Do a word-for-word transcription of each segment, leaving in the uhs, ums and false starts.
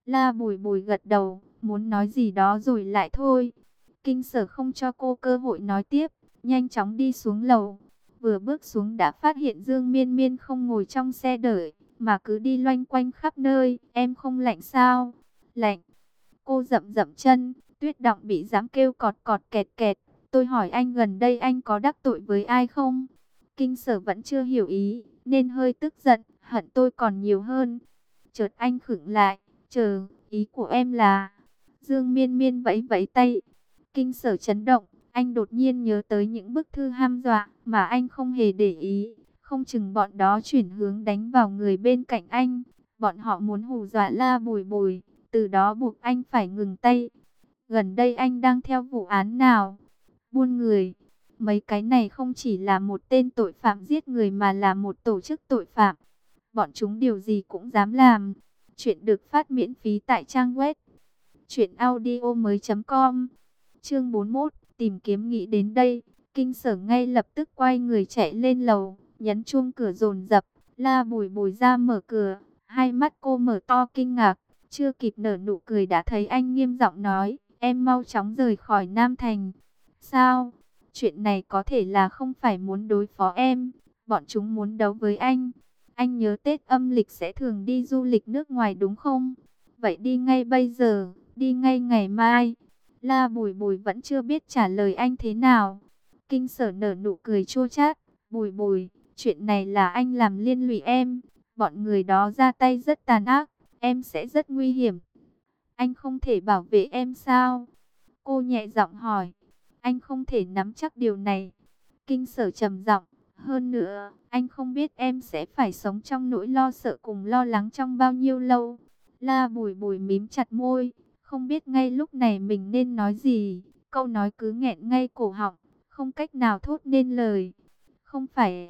La Bùi Bùi gật đầu, muốn nói gì đó rồi lại thôi. Kinh Sở không cho cô cơ hội nói tiếp, nhanh chóng đi xuống lầu. Vừa bước xuống đã phát hiện Dương Miên Miên không ngồi trong xe đợi, mà cứ đi loanh quanh khắp nơi. Em không lạnh sao? Lạnh. Cô dậm dậm chân, tuyết động bị dám kêu cọt cọt kẹt kẹt. Tôi hỏi anh gần đây anh có đắc tội với ai không? Kinh Sở vẫn chưa hiểu ý, nên hơi tức giận, hận tôi còn nhiều hơn. Chợt anh khựng lại, chờ, ý của em là... Dương Miên Miên vẫy vẫy tay. Kinh Sở chấn động, anh đột nhiên nhớ tới những bức thư hăm dọa mà anh không hề để ý. Không chừng bọn đó chuyển hướng đánh vào người bên cạnh anh. Bọn họ muốn hù dọa La Bùi Bùi, từ đó buộc anh phải ngừng tay. Gần đây anh đang theo vụ án nào? Buôn người. Mấy cái này không chỉ là một tên tội phạm giết người mà là một tổ chức tội phạm. Bọn chúng điều gì cũng dám làm. Chuyện được phát miễn phí tại trang web truyện audio mới chấm com. Chương bốn mươi mốt, tìm kiếm. Nghĩ đến đây, Kinh Sở ngay lập tức quay người chạy lên lầu, nhấn chuông cửa dồn dập. La Bùi Bùi ra mở cửa, hai mắt cô mở to kinh ngạc, chưa kịp nở nụ cười đã thấy anh nghiêm giọng nói, em mau chóng rời khỏi Nam Thành. Sao? Chuyện này có thể là không phải muốn đối phó em, bọn chúng muốn đấu với anh. Anh nhớ Tết âm lịch sẽ thường đi du lịch nước ngoài đúng không? Vậy đi ngay bây giờ, đi ngay ngày mai. La Bùi Bùi vẫn chưa biết trả lời anh thế nào. Kinh Sở nở nụ cười chua chát. Bùi Bùi, chuyện này là anh làm liên lụy em. Bọn người đó ra tay rất tàn ác, em sẽ rất nguy hiểm. Anh không thể bảo vệ em sao? Cô nhẹ giọng hỏi. Anh không thể nắm chắc điều này. Kinh Sở trầm giọng. Hơn nữa, anh không biết em sẽ phải sống trong nỗi lo sợ cùng lo lắng trong bao nhiêu lâu. La Bùi Bùi mím chặt môi, không biết ngay lúc này mình nên nói gì. Câu nói cứ nghẹn ngay cổ họng, không cách nào thốt nên lời. Không phải...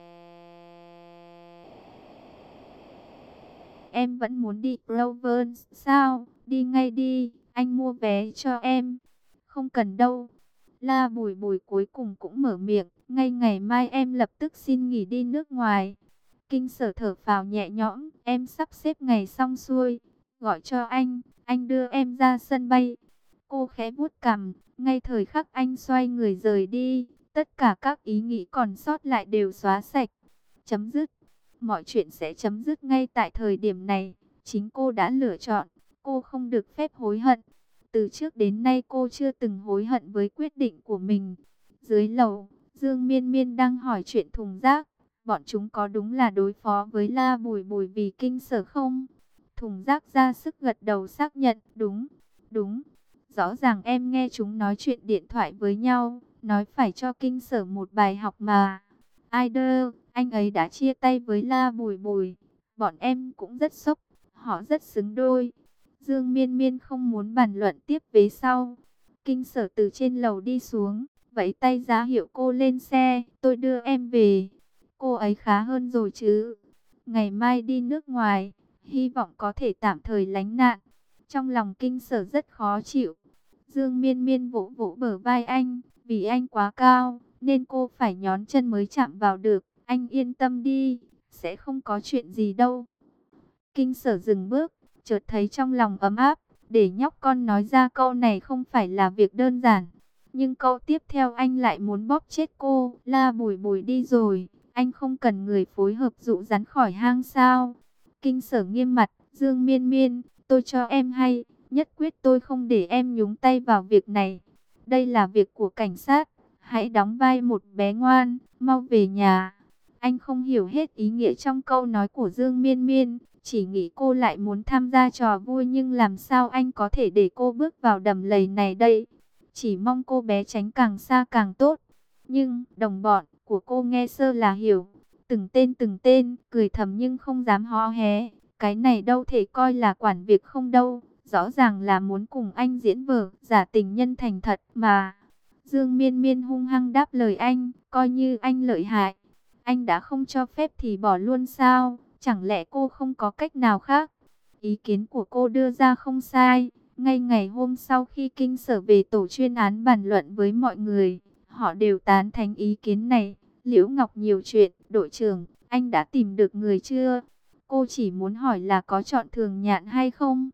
Em vẫn muốn đi Provence sao? Đi ngay đi, anh mua vé cho em. Không cần đâu. La Bùi Bùi cuối cùng cũng mở miệng, ngay ngày mai em lập tức xin nghỉ đi nước ngoài. Kinh Sở thở phào nhẹ nhõm, em sắp xếp ngày xong xuôi, gọi cho anh, anh đưa em ra sân bay. Cô khẽ vuốt cằm, ngay thời khắc anh xoay người rời đi, tất cả các ý nghĩ còn sót lại đều xóa sạch. Chấm dứt. Mọi chuyện sẽ chấm dứt ngay tại thời điểm này. Chính cô đã lựa chọn, cô không được phép hối hận. Từ trước đến nay cô chưa từng hối hận với quyết định của mình. Dưới lầu, Dương Miên Miên đang hỏi chuyện thùng rác. Bọn chúng có đúng là đối phó với La Bùi Bùi vì Kinh Sở không? Thùng rác ra sức gật đầu xác nhận, đúng, đúng. Rõ ràng em nghe chúng nói chuyện điện thoại với nhau, nói phải cho Kinh Sở một bài học mà. Ai đơ, anh ấy đã chia tay với La Bùi Bùi. Bọn em cũng rất sốc, họ rất xứng đôi. Dương Miên Miên không muốn bàn luận tiếp về sau. Kinh Sở từ trên lầu đi xuống, vẫy tay ra hiệu cô lên xe, tôi đưa em về. Cô ấy khá hơn rồi chứ. Ngày mai đi nước ngoài, hy vọng có thể tạm thời lánh nạn. Trong lòng Kinh Sở rất khó chịu. Dương Miên Miên vỗ vỗ bờ vai anh, vì anh quá cao, nên cô phải nhón chân mới chạm vào được. Anh yên tâm đi, sẽ không có chuyện gì đâu. Kinh Sở dừng bước, chợt thấy trong lòng ấm áp, để nhóc con nói ra câu này không phải là việc đơn giản. Nhưng câu tiếp theo anh lại muốn bóp chết cô. La Bùi Bùi đi rồi, anh không cần người phối hợp dụ rắn khỏi hang sao? Kinh Sở nghiêm mặt, Dương Miên Miên, tôi cho em hay, nhất quyết tôi không để em nhúng tay vào việc này. Đây là việc của cảnh sát, hãy đóng vai một bé ngoan, mau về nhà. Anh không hiểu hết ý nghĩa trong câu nói của Dương Miên Miên, chỉ nghĩ cô lại muốn tham gia trò vui, nhưng làm sao anh có thể để cô bước vào đầm lầy này đây? Chỉ mong cô bé tránh càng xa càng tốt. Nhưng đồng bọn của cô nghe sơ là hiểu, từng tên từng tên, cười thầm nhưng không dám hó hé. Cái này đâu thể coi là quản việc không đâu, rõ ràng là muốn cùng anh diễn vở, giả tình nhân thành thật mà. Dương Miên Miên hung hăng đáp lời anh, coi như anh lợi hại. Anh đã không cho phép thì bỏ luôn sao? Chẳng lẽ cô không có cách nào khác? Ý kiến của cô đưa ra không sai. Ngay ngày hôm sau khi Kinh Sở về tổ chuyên án bàn luận với mọi người, họ đều tán thành ý kiến này. Liễu Ngọc nhiều chuyện, đội trưởng, anh đã tìm được người chưa? Cô chỉ muốn hỏi là có chọn Thường Nhạn hay không?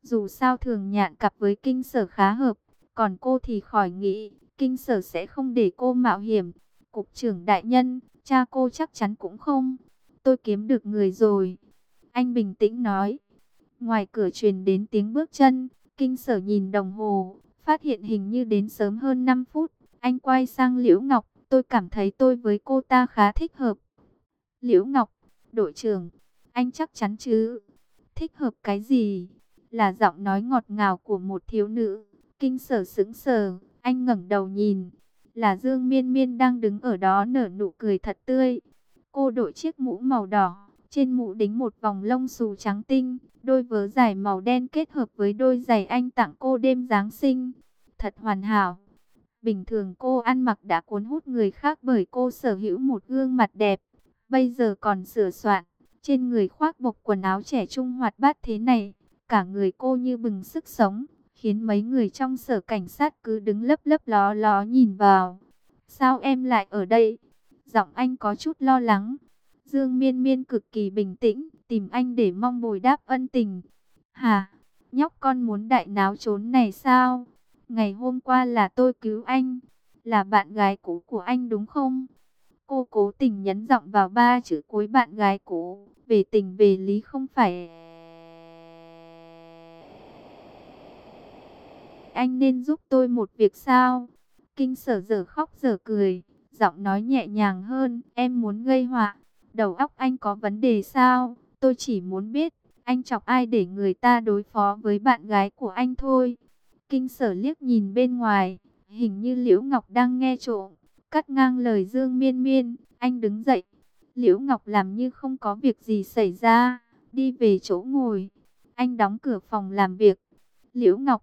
Dù sao Thường Nhạn cặp với Kinh Sở khá hợp, còn cô thì khỏi nghĩ, Kinh Sở sẽ không để cô mạo hiểm. Cục trưởng đại nhân, cha cô chắc chắn cũng không. Tôi kiếm được người rồi. Anh bình tĩnh nói. Ngoài cửa truyền đến tiếng bước chân, Kinh Sở nhìn đồng hồ, phát hiện hình như đến sớm hơn năm phút. Anh quay sang Liễu Ngọc, tôi cảm thấy tôi với cô ta khá thích hợp. Liễu Ngọc, đội trưởng, anh chắc chắn chứ? Thích hợp cái gì? Là giọng nói ngọt ngào của một thiếu nữ. Kinh Sở sững sờ, anh ngẩng đầu nhìn, là Dương Miên Miên đang đứng ở đó nở nụ cười thật tươi. Cô đội chiếc mũ màu đỏ, trên mũ đính một vòng lông xù trắng tinh, đôi vớ dài màu đen kết hợp với đôi giày anh tặng cô đêm Giáng sinh. Thật hoàn hảo. Bình thường cô ăn mặc đã cuốn hút người khác bởi cô sở hữu một gương mặt đẹp. Bây giờ còn sửa soạn, trên người khoác bộc quần áo trẻ trung hoạt bát thế này. Cả người cô như bừng sức sống, khiến mấy người trong sở cảnh sát cứ đứng lấp lấp ló ló nhìn vào. Sao em lại ở đây? Giọng anh có chút lo lắng. Dương Miên Miên cực kỳ bình tĩnh, tìm anh để mong bồi đáp ân tình. Hả? Nhóc con muốn đại náo trốn này sao? Ngày hôm qua là tôi cứu anh, là bạn gái cũ của anh đúng không? Cô cố tình nhấn giọng vào ba chữ cuối bạn gái cũ, về tình về lý không phải. Anh nên giúp tôi một việc sao? Kinh Sở dở khóc dở cười, giọng nói nhẹ nhàng hơn, em muốn gây họa, đầu óc anh có vấn đề sao? Tôi chỉ muốn biết, anh chọc ai để người ta đối phó với bạn gái của anh thôi. Kinh Sở liếc nhìn bên ngoài, hình như Liễu Ngọc đang nghe trộm, cắt ngang lời Dương Miên Miên, anh đứng dậy. Liễu Ngọc làm như không có việc gì xảy ra, đi về chỗ ngồi. Anh đóng cửa phòng làm việc. Liễu Ngọc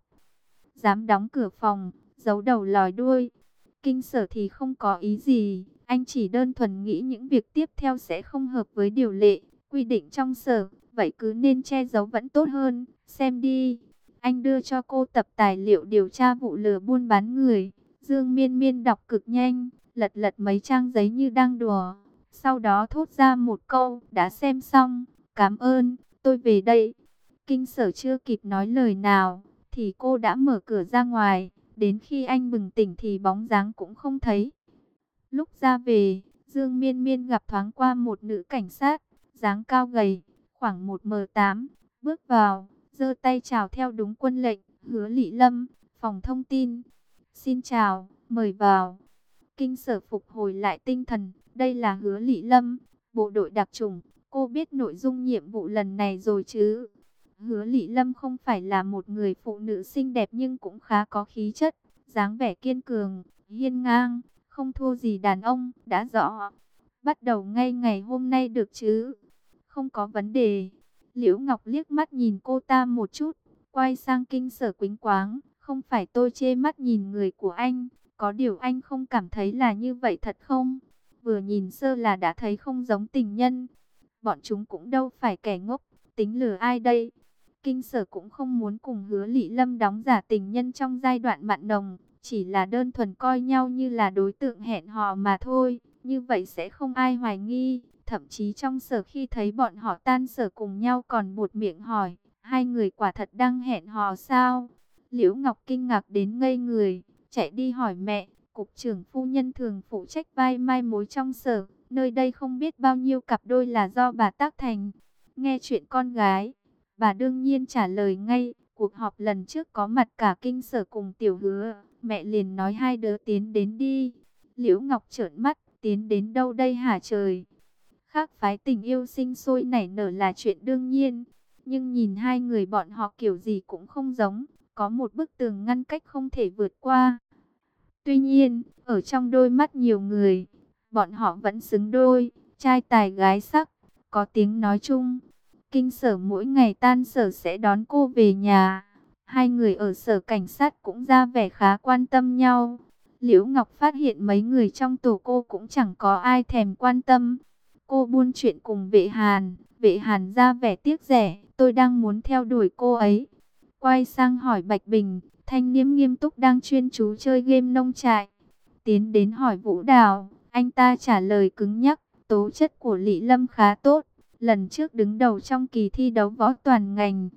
dám đóng cửa phòng, giấu đầu lòi đuôi. Kinh Sở thì không có ý gì, anh chỉ đơn thuần nghĩ những việc tiếp theo sẽ không hợp với điều lệ, quy định trong sở, vậy cứ nên che giấu vẫn tốt hơn. Xem đi. Anh đưa cho cô tập tài liệu điều tra vụ lừa buôn bán người. Dương Miên Miên đọc cực nhanh, lật lật mấy trang giấy như đang đùa. Sau đó thốt ra một câu, đã xem xong, cảm ơn, tôi về đây. Kinh Sở chưa kịp nói lời nào, thì cô đã mở cửa ra ngoài. Đến khi anh bừng tỉnh thì bóng dáng cũng không thấy. Lúc ra về, Dương Miên Miên gặp thoáng qua một nữ cảnh sát, dáng cao gầy, khoảng một mét tám, bước vào, giơ tay chào theo đúng quân lệnh, Hứa Lị Lâm, phòng thông tin. Xin chào, mời vào. Kinh Sở phục hồi lại tinh thần, đây là Hứa Lị Lâm, bộ đội đặc chủng, cô biết nội dung nhiệm vụ lần này rồi chứ? Hứa Lị Lâm không phải là một người phụ nữ xinh đẹp nhưng cũng khá có khí chất, dáng vẻ kiên cường, hiên ngang, không thua gì đàn ông, đã rõ. Bắt đầu ngay ngày hôm nay được chứ? Không có vấn đề. Liễu Ngọc liếc mắt nhìn cô ta một chút, quay sang Kinh Sở quýnh quáng, không phải tôi chê mắt nhìn người của anh, có điều anh không cảm thấy là như vậy thật không? Vừa nhìn sơ là đã thấy không giống tình nhân. Bọn chúng cũng đâu phải kẻ ngốc, tính lừa ai đây? Kinh Sở cũng không muốn cùng Hứa Lị Lâm đóng giả tình nhân trong giai đoạn mặn nồng, chỉ là đơn thuần coi nhau như là đối tượng hẹn hò mà thôi, như vậy sẽ không ai hoài nghi. Thậm chí trong sở khi thấy bọn họ tan sở cùng nhau còn buột miệng hỏi, hai người quả thật đang hẹn hò sao? Liễu Ngọc kinh ngạc đến ngây người, chạy đi hỏi mẹ, cục trưởng phu nhân thường phụ trách vai mai mối trong sở, nơi đây không biết bao nhiêu cặp đôi là do bà tác thành. Nghe chuyện con gái, bà đương nhiên trả lời ngay, cuộc họp lần trước có mặt cả Kinh Sở cùng Tiểu Hứa, mẹ liền nói hai đứa tiến đến đi. Liễu Ngọc trợn mắt, tiến đến đâu đây hả trời? Khác phái tình yêu sinh sôi nảy nở là chuyện đương nhiên, nhưng nhìn hai người bọn họ kiểu gì cũng không giống, có một bức tường ngăn cách không thể vượt qua. Tuy nhiên, ở trong đôi mắt nhiều người, bọn họ vẫn xứng đôi, trai tài gái sắc, có tiếng nói chung. Kinh Sở mỗi ngày tan sở sẽ đón cô về nhà. Hai người ở sở cảnh sát cũng ra vẻ khá quan tâm nhau. Liễu Ngọc phát hiện mấy người trong tổ cô cũng chẳng có ai thèm quan tâm. Cô buôn chuyện cùng Vệ Hàn, Vệ Hàn ra vẻ tiếc rẻ, tôi đang muốn theo đuổi cô ấy. Quay sang hỏi Bạch Bình, thanh niên nghiêm túc đang chuyên chú chơi game nông trại. Tiến đến hỏi Vũ Đào, anh ta trả lời cứng nhắc, tố chất của Lị Lâm khá tốt, lần trước đứng đầu trong kỳ thi đấu võ toàn ngành.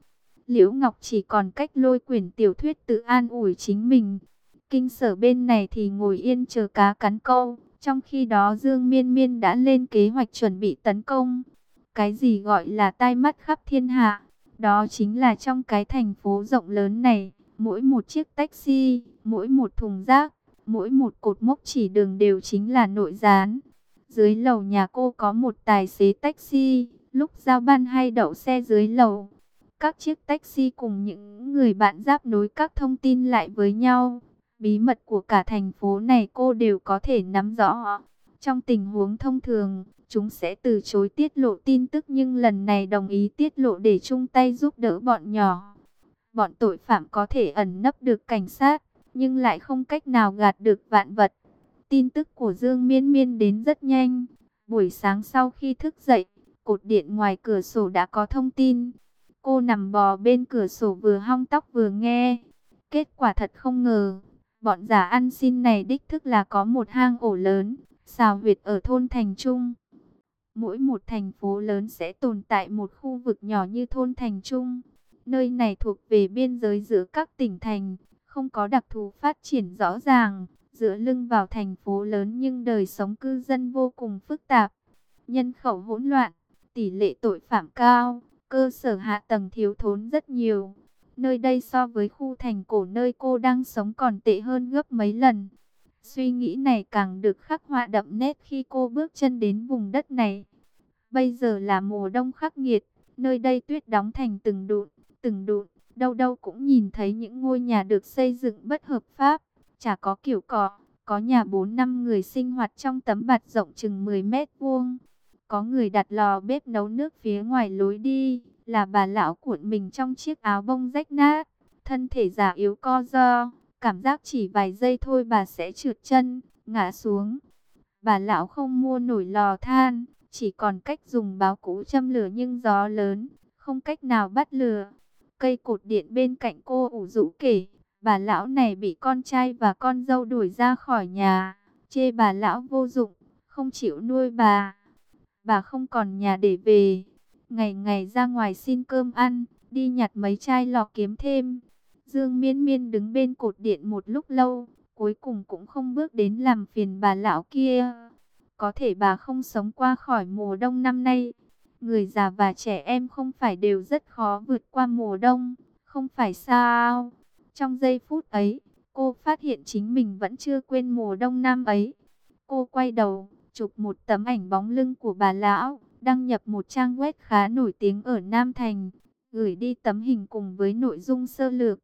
Liễu Ngọc chỉ còn cách lôi quyển tiểu thuyết tự an ủi chính mình. Kinh Sở bên này thì ngồi yên chờ cá cắn câu. Trong khi đó Dương Miên Miên đã lên kế hoạch chuẩn bị tấn công. Cái gì gọi là tai mắt khắp thiên hạ? Đó chính là trong cái thành phố rộng lớn này, mỗi một chiếc taxi, mỗi một thùng rác, mỗi một cột mốc chỉ đường đều chính là nội gián. Dưới lầu nhà cô có một tài xế taxi, lúc giao ban hay đậu xe dưới lầu. Các chiếc taxi cùng những người bạn giáp nối các thông tin lại với nhau. Bí mật của cả thành phố này cô đều có thể nắm rõ. Trong tình huống thông thường, chúng sẽ từ chối tiết lộ tin tức, nhưng lần này đồng ý tiết lộ để chung tay giúp đỡ bọn nhỏ. Bọn tội phạm có thể ẩn nấp được cảnh sát, nhưng lại không cách nào gạt được vạn vật. Tin tức của Dương Miên Miên đến rất nhanh. Buổi sáng sau khi thức dậy, cột điện ngoài cửa sổ đã có thông tin. Cô nằm bò bên cửa sổ vừa hong tóc vừa nghe. Kết quả thật không ngờ, bọn giả ăn xin này đích thức là có một hang ổ lớn, xào huyệt ở thôn Thành Trung. Mỗi một thành phố lớn sẽ tồn tại một khu vực nhỏ như thôn Thành Trung. Nơi này thuộc về biên giới giữa các tỉnh thành, không có đặc thù phát triển rõ ràng, dựa lưng vào thành phố lớn nhưng đời sống cư dân vô cùng phức tạp. Nhân khẩu hỗn loạn, tỷ lệ tội phạm cao, cơ sở hạ tầng thiếu thốn rất nhiều. Nơi đây so với khu thành cổ nơi cô đang sống còn tệ hơn gấp mấy lần. Suy nghĩ này càng được khắc họa đậm nét khi cô bước chân đến vùng đất này. Bây giờ là mùa đông khắc nghiệt, nơi đây tuyết đóng thành từng đụn, từng đụn, đâu đâu cũng nhìn thấy những ngôi nhà được xây dựng bất hợp pháp, chả có kiểu cọ, có nhà bốn năm người sinh hoạt trong tấm bạt rộng chừng mười mét vuông. Có người đặt lò bếp nấu nước phía ngoài lối đi, là bà lão cuộn mình trong chiếc áo bông rách nát, thân thể già yếu co ro, cảm giác chỉ vài giây thôi bà sẽ trượt chân, ngã xuống. Bà lão không mua nổi lò than, chỉ còn cách dùng báo cũ châm lửa, nhưng gió lớn, không cách nào bắt lửa. Cây cột điện bên cạnh cô ủ rũ kể, bà lão này bị con trai và con dâu đuổi ra khỏi nhà, chê bà lão vô dụng, không chịu nuôi bà. Bà không còn nhà để về, ngày ngày ra ngoài xin cơm ăn, đi nhặt mấy chai lò kiếm thêm. Dương Miên Miên đứng bên cột điện một lúc lâu, cuối cùng cũng không bước đến làm phiền bà lão kia. Có thể bà không sống qua khỏi mùa đông năm nay. Người già và trẻ em không phải đều rất khó vượt qua mùa đông, không phải sao? Trong giây phút ấy, cô phát hiện chính mình vẫn chưa quên mùa đông năm ấy. Cô quay đầu, chụp một tấm ảnh bóng lưng của bà lão, đăng nhập một trang web khá nổi tiếng ở Nam Thành, gửi đi tấm hình cùng với nội dung sơ lược.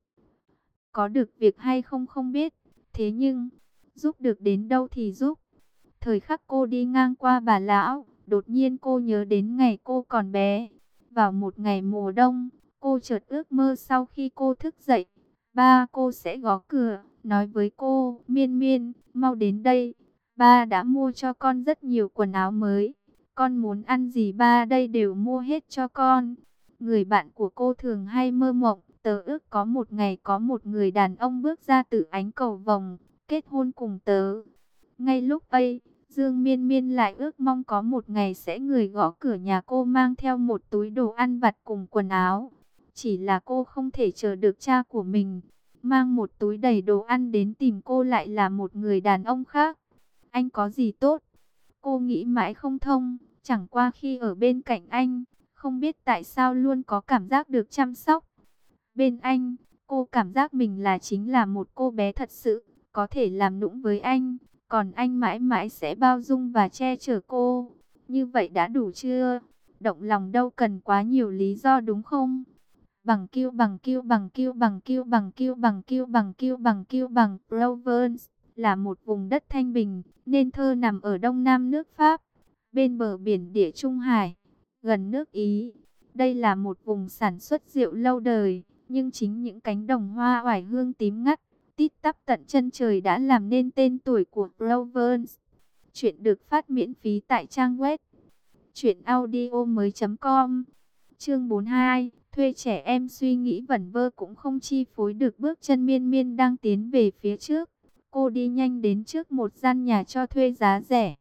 Có được việc hay không không biết, thế nhưng, giúp được đến đâu thì giúp. Thời khắc cô đi ngang qua bà lão, đột nhiên cô nhớ đến ngày cô còn bé. Vào một ngày mùa đông, cô chợt ước mơ sau khi cô thức dậy, ba cô sẽ gõ cửa, nói với cô, Miên Miên, mau đến đây. Ba đã mua cho con rất nhiều quần áo mới. Con muốn ăn gì ba đây đều mua hết cho con. Người bạn của cô thường hay mơ mộng, tớ ước có một ngày có một người đàn ông bước ra từ ánh cầu vồng, kết hôn cùng tớ. Ngay lúc ấy, Dương Miên Miên lại ước mong có một ngày sẽ người gõ cửa nhà cô mang theo một túi đồ ăn vặt cùng quần áo. Chỉ là cô không thể chờ được cha của mình mang một túi đầy đồ ăn đến tìm cô lại là một người đàn ông khác. Anh có gì tốt? Cô nghĩ mãi không thông, chẳng qua khi ở bên cạnh anh, không biết tại sao luôn có cảm giác được chăm sóc. Bên anh, cô cảm giác mình là chính là một cô bé thật sự, có thể làm nũng với anh, còn anh mãi mãi sẽ bao dung và che chở cô. Như vậy đã đủ chưa? Động lòng đâu cần quá nhiều lý do đúng không? Bằng kiêu bằng kiêu bằng kiêu bằng kiêu bằng kiêu bằng kiêu bằng kiêu bằng kiêu bằng Provence là một vùng đất thanh bình, nên thơ nằm ở đông nam nước Pháp, bên bờ biển Địa Trung Hải, gần nước Ý. Đây là một vùng sản xuất rượu lâu đời, nhưng chính những cánh đồng hoa oải hương tím ngắt, tít tắp tận chân trời đã làm nên tên tuổi của Provence. Chuyện được phát miễn phí tại trang web truyện audio mới chấm com. Chương bốn mươi hai, thuê trẻ em suy nghĩ vẩn vơ cũng không chi phối được bước chân Miên Miên đang tiến về phía trước. Cô đi nhanh đến trước một gian nhà cho thuê giá rẻ.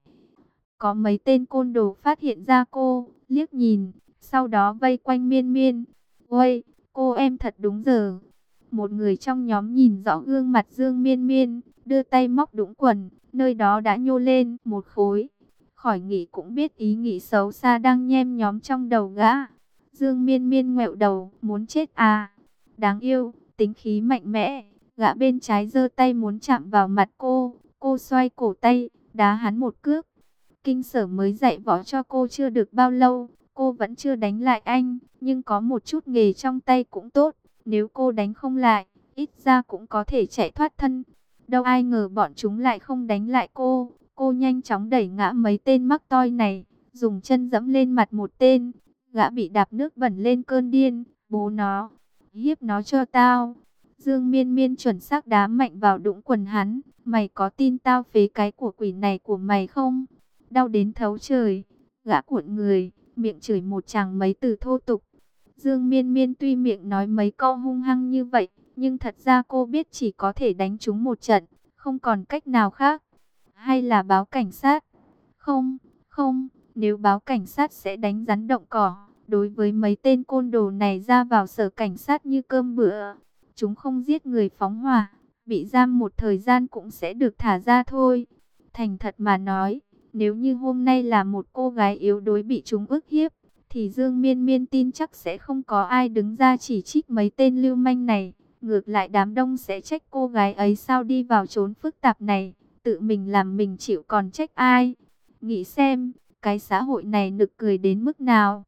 Có mấy tên côn đồ phát hiện ra cô, liếc nhìn, sau đó vây quanh Miên Miên. Ôi, Cô em thật đúng giờ. Một người trong nhóm nhìn rõ gương mặt Dương Miên Miên, đưa tay móc đũng quần, nơi đó đã nhô lên một khối. Khỏi nghĩ cũng biết ý nghĩ xấu xa đang nhem nhóm trong đầu gã. Dương Miên Miên ngoẹo đầu, muốn chết à? Đáng yêu, tính khí mạnh mẽ. Gã bên trái giơ tay muốn chạm vào mặt cô, cô xoay cổ tay, đá hắn một cước. Kinh Sở mới dạy võ cho cô chưa được bao lâu, cô vẫn chưa đánh lại anh, nhưng có một chút nghề trong tay cũng tốt. Nếu cô đánh không lại, ít ra cũng có thể chạy thoát thân. Đâu ai ngờ bọn chúng lại không đánh lại cô. Cô nhanh chóng đẩy ngã mấy tên mắc toi này, dùng chân dẫm lên mặt một tên. Gã bị đạp nước bẩn lên cơn điên. Bố nó, hiếp nó cho tao. Dương Miên Miên chuẩn xác đá mạnh vào đũng quần hắn. Mày có tin tao phế cái của quỷ này của mày không? Đau đến thấu trời. Gã cuộn người, miệng chửi một tràng mấy từ thô tục. Dương Miên Miên tuy miệng nói mấy câu hung hăng như vậy, nhưng thật ra cô biết chỉ có thể đánh chúng một trận, không còn cách nào khác. Hay là báo cảnh sát? Không, không, nếu báo cảnh sát sẽ đánh rắn động cỏ. Đối với mấy tên côn đồ này ra vào sở cảnh sát như cơm bữa. Chúng không giết người phóng hỏa, bị giam một thời gian cũng sẽ được thả ra thôi. Thành thật mà nói, nếu như hôm nay là một cô gái yếu đuối bị chúng ức hiếp, thì Dương Miên Miên tin chắc sẽ không có ai đứng ra chỉ trích mấy tên lưu manh này. Ngược lại đám đông sẽ trách cô gái ấy sao đi vào chốn phức tạp này, tự mình làm mình chịu còn trách ai. Nghĩ xem, cái xã hội này nực cười đến mức nào.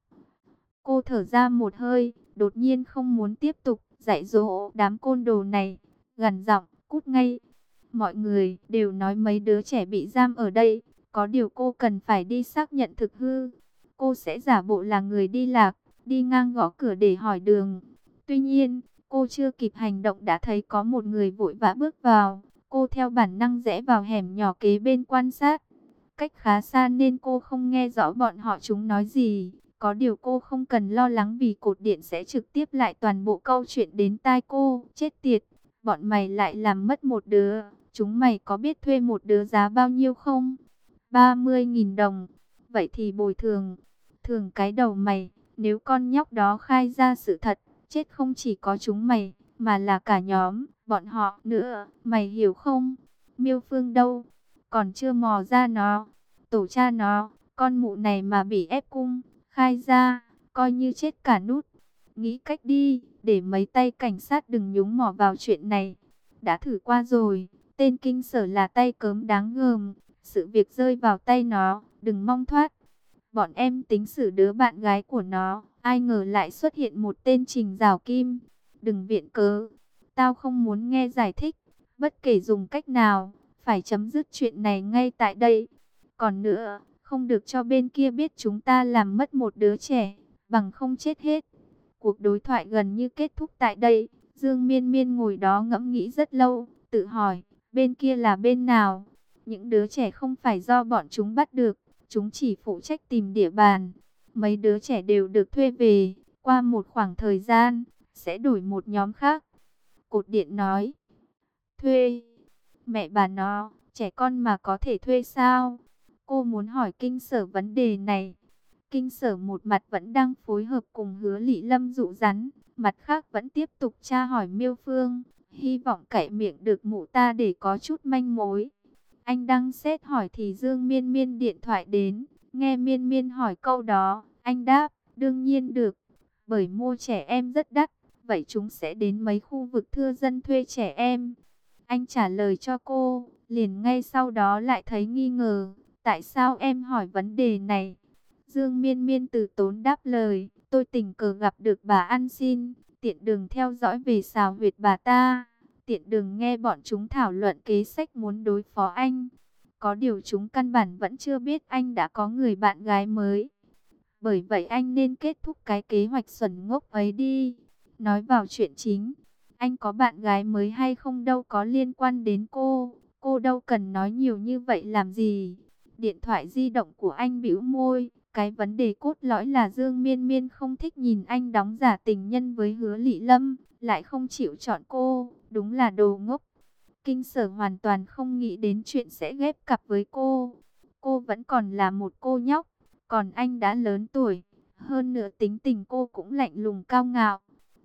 Cô thở ra một hơi, đột nhiên không muốn tiếp tục dạy dỗ đám côn đồ này, gằn giọng, cút ngay. Mọi người đều nói mấy đứa trẻ bị giam ở đây, có điều cô cần phải đi xác nhận thực hư. Cô sẽ giả bộ là người đi lạc, đi ngang gõ cửa để hỏi đường. Tuy nhiên, cô chưa kịp hành động đã thấy có một người vội vã bước vào. Cô theo bản năng rẽ vào hẻm nhỏ kế bên quan sát. Cách khá xa nên cô không nghe rõ bọn họ chúng nói gì. Có điều cô không cần lo lắng vì cột điện sẽ trực tiếp lại toàn bộ câu chuyện đến tai cô. Chết tiệt, bọn mày lại làm mất một đứa. Chúng mày có biết thuê một đứa giá bao nhiêu không? ba mươi nghìn đồng. Vậy thì bồi thường. Thường cái đầu mày, nếu con nhóc đó khai ra sự thật, chết không chỉ có chúng mày, mà là cả nhóm, bọn họ nữa, mày hiểu không? Miêu Phương đâu? Còn chưa mò ra nó. Tổ cha nó, con mụ này mà bị ép cung, khai ra, coi như chết cả nút. Nghĩ cách đi, để mấy tay cảnh sát đừng nhúng mỏ vào chuyện này. Đã thử qua rồi, tên Kinh Sở là tay cớm đáng gờm, sự việc rơi vào tay nó, đừng mong thoát. Bọn em tính xử đứa bạn gái của nó, ai ngờ lại xuất hiện một tên Trình Giảo Kim. Đừng viện cớ, tao không muốn nghe giải thích, bất kể dùng cách nào, phải chấm dứt chuyện này ngay tại đây. Còn nữa, không được cho bên kia biết chúng ta làm mất một đứa trẻ, bằng không chết hết. Cuộc đối thoại gần như kết thúc tại đây. Dương Miên Miên ngồi đó ngẫm nghĩ rất lâu, tự hỏi, bên kia là bên nào? Những đứa trẻ không phải do bọn chúng bắt được, chúng chỉ phụ trách tìm địa bàn. Mấy đứa trẻ đều được thuê về, qua một khoảng thời gian, sẽ đổi một nhóm khác. Cột điện nói, thuê, mẹ bà nó, trẻ con mà có thể thuê sao? Cô muốn hỏi Kinh Sở vấn đề này. Kinh Sở một mặt vẫn đang phối hợp cùng Hứa Lị Lâm dụ rắn, mặt khác vẫn tiếp tục tra hỏi Miêu Phương, hy vọng cậy miệng được mụ ta để có chút manh mối. Anh đang xét hỏi thì Dương Miên Miên điện thoại đến, nghe Miên Miên hỏi câu đó, anh đáp, đương nhiên được, bởi mua trẻ em rất đắt, vậy chúng sẽ đến mấy khu vực thưa dân thuê trẻ em. Anh trả lời cho cô, liền ngay sau đó lại thấy nghi ngờ, tại sao em hỏi vấn đề này? Dương Miên Miên từ tốn đáp lời, tôi tình cờ gặp được bà ăn xin, tiện đường theo dõi về xào huyệt bà ta, tiện đường nghe bọn chúng thảo luận kế sách muốn đối phó anh. Có điều chúng căn bản vẫn chưa biết anh đã có người bạn gái mới. Bởi vậy anh nên kết thúc cái kế hoạch xuẩn ngốc ấy đi. Nói vào chuyện chính, anh có bạn gái mới hay không đâu có liên quan đến cô. Cô đâu cần nói nhiều như vậy làm gì. Điện thoại di động của anh bĩu môi. Cái vấn đề cốt lõi là Dương Miên Miên không thích nhìn anh đóng giả tình nhân với Hứa Lị Lâm, lại không chịu chọn cô, đúng là đồ ngốc. Kinh Sở hoàn toàn không nghĩ đến chuyện sẽ ghép cặp với cô. Cô vẫn còn là một cô nhóc, còn anh đã lớn tuổi, hơn nữa tính tình cô cũng lạnh lùng cao ngạo.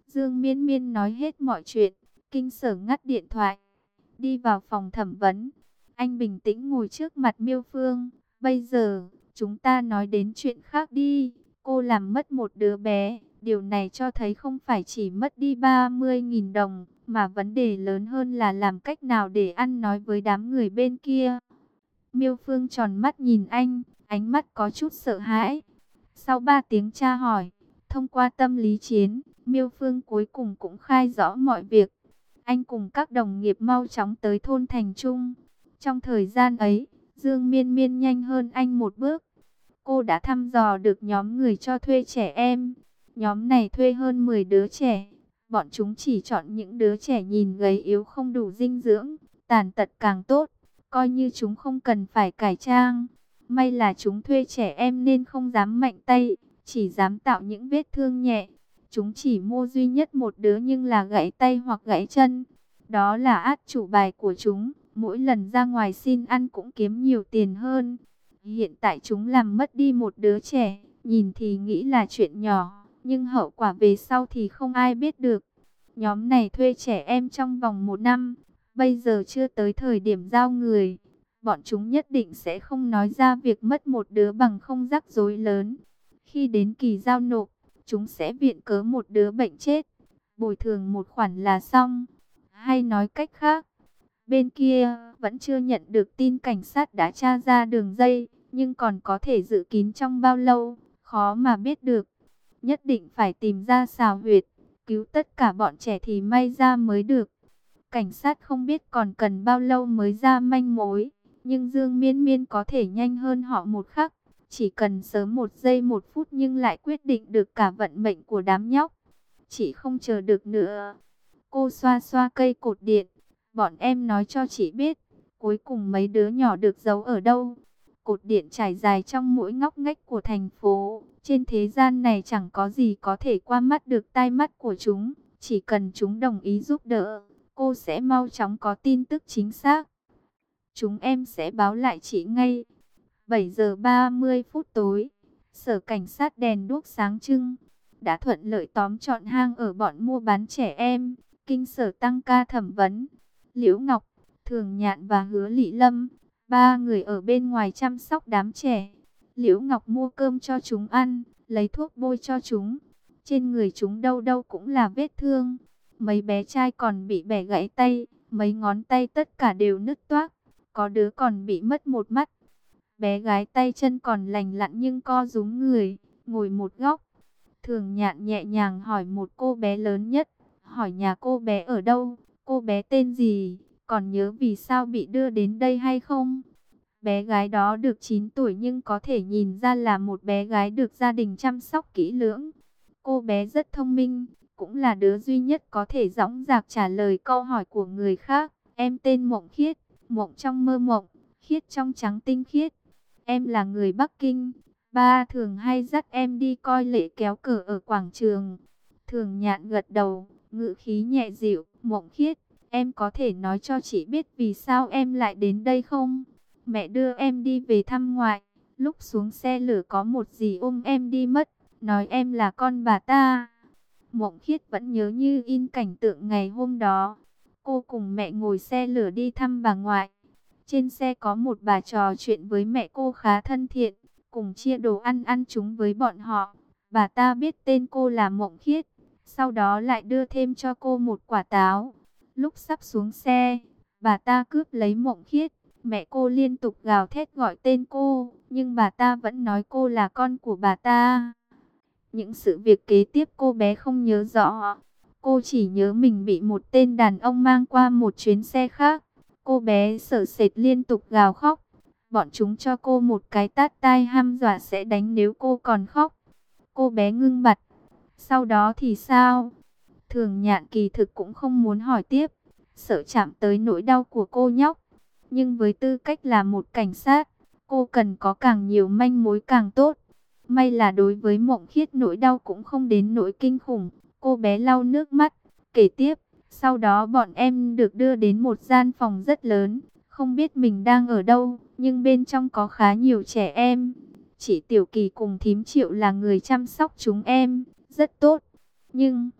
Dương Miên Miên nói hết mọi chuyện, Kinh Sở ngắt điện thoại, đi vào phòng thẩm vấn. Anh bình tĩnh ngồi trước mặt Miêu Phương. Bây giờ, chúng ta nói đến chuyện khác đi. Cô làm mất một đứa bé. Điều này cho thấy không phải chỉ mất đi ba mươi nghìn đồng, mà vấn đề lớn hơn là làm cách nào để ăn nói với đám người bên kia. Miêu Phương tròn mắt nhìn anh, ánh mắt có chút sợ hãi. Sau ba tiếng tra hỏi, thông qua tâm lý chiến, Miêu Phương cuối cùng cũng khai rõ mọi việc. Anh cùng các đồng nghiệp mau chóng tới thôn Thành Trung. Trong thời gian ấy, Dương Miên Miên nhanh hơn anh một bước. Cô đã thăm dò được nhóm người cho thuê trẻ em. Nhóm này thuê hơn mười đứa trẻ. Bọn chúng chỉ chọn những đứa trẻ nhìn gầy yếu không đủ dinh dưỡng, tàn tật càng tốt, coi như chúng không cần phải cải trang. May là chúng thuê trẻ em nên không dám mạnh tay, chỉ dám tạo những vết thương nhẹ. Chúng chỉ mua duy nhất một đứa nhưng là gãy tay hoặc gãy chân. Đó là át chủ bài của chúng, mỗi lần ra ngoài xin ăn cũng kiếm nhiều tiền hơn. Hiện tại chúng làm mất đi một đứa trẻ, nhìn thì nghĩ là chuyện nhỏ, nhưng hậu quả về sau thì không ai biết được. Nhóm này thuê trẻ em trong vòng một năm, bây giờ chưa tới thời điểm giao người. Bọn chúng nhất định sẽ không nói ra việc mất một đứa bằng không rắc rối lớn. Khi đến kỳ giao nộp, chúng sẽ viện cớ một đứa bệnh chết, bồi thường một khoản là xong. Hay nói cách khác, bên kia vẫn chưa nhận được tin cảnh sát đã tra ra đường dây, nhưng còn có thể dự kín trong bao lâu, khó mà biết được. Nhất định phải tìm ra xào huyệt, cứu tất cả bọn trẻ thì may ra mới được. Cảnh sát không biết còn cần bao lâu mới ra manh mối, nhưng Dương Miên Miên có thể nhanh hơn họ một khắc. Chỉ cần sớm một giây một phút nhưng lại quyết định được cả vận mệnh của đám nhóc. Chị không chờ được nữa. Cô xoa xoa cây cột điện. Bọn em nói cho chị biết, cuối cùng mấy đứa nhỏ được giấu ở đâu. Cột điện trải dài trong mỗi ngóc ngách của thành phố. Trên thế gian này chẳng có gì có thể qua mắt được tai mắt của chúng. Chỉ cần chúng đồng ý giúp đỡ, cô sẽ mau chóng có tin tức chính xác. Chúng em sẽ báo lại chị ngay. bảy giờ ba mươi phút tối, sở cảnh sát đèn đuốc sáng trưng, đã thuận lợi tóm trọn hang ở bọn mua bán trẻ em. Kinh Sở tăng ca thẩm vấn. Liễu Ngọc, Thường Nhạn và Hứa Lị Lâm, ba người ở bên ngoài chăm sóc đám trẻ. Liễu Ngọc mua cơm cho chúng ăn, lấy thuốc bôi cho chúng. Trên người chúng đâu đâu cũng là vết thương. Mấy bé trai còn bị bẻ gãy tay, mấy ngón tay tất cả đều nứt toác. Có đứa còn bị mất một mắt. Bé gái tay chân còn lành lặn nhưng co rúm người, ngồi một góc. Thường Nhạn nhẹ nhàng hỏi một cô bé lớn nhất, hỏi nhà cô bé ở đâu, cô bé tên gì, còn nhớ vì sao bị đưa đến đây hay không? Bé gái đó được chín tuổi nhưng có thể nhìn ra là một bé gái được gia đình chăm sóc kỹ lưỡng. Cô bé rất thông minh, cũng là đứa duy nhất có thể dõng dạc trả lời câu hỏi của người khác. Em tên Mộng Khiết, mộng trong mơ mộng, khiết trong trắng tinh khiết. Em là người Bắc Kinh, ba thường hay dắt em đi coi lễ kéo cờ ở quảng trường. Thường Nhạn gật đầu, ngữ khí nhẹ dịu. Mộng Khiết, em có thể nói cho chị biết vì sao em lại đến đây không? Mẹ đưa em đi về thăm ngoại, lúc xuống xe lửa có một dì ôm em đi mất, nói em là con bà ta. Mộng Khiết vẫn nhớ như in cảnh tượng ngày hôm đó. Cô cùng mẹ ngồi xe lửa đi thăm bà ngoại. Trên xe có một bà trò chuyện với mẹ cô khá thân thiện, cùng chia đồ ăn ăn chúng với bọn họ. Bà ta biết tên cô là Mộng Khiết, sau đó lại đưa thêm cho cô một quả táo. Lúc sắp xuống xe, bà ta cướp lấy Mộng Khiết. Mẹ cô liên tục gào thét gọi tên cô, nhưng bà ta vẫn nói cô là con của bà ta. Những sự việc kế tiếp cô bé không nhớ rõ. Cô chỉ nhớ mình bị một tên đàn ông mang qua một chuyến xe khác. Cô bé sợ sệt liên tục gào khóc. Bọn chúng cho cô một cái tát tai hăm dọa sẽ đánh nếu cô còn khóc. Cô bé ngưng bặt. Sau đó thì sao? Thường Nhạn kỳ thực cũng không muốn hỏi tiếp, sợ chạm tới nỗi đau của cô nhóc. Nhưng với tư cách là một cảnh sát, cô cần có càng nhiều manh mối càng tốt. May là đối với Mộng Khiết nỗi đau cũng không đến nỗi kinh khủng. Cô bé lau nước mắt, kể tiếp. Sau đó bọn em được đưa đến một gian phòng rất lớn. Không biết mình đang ở đâu, nhưng bên trong có khá nhiều trẻ em. Chị Tiểu Kỳ cùng thím Triệu là người chăm sóc chúng em, rất tốt. Nhưng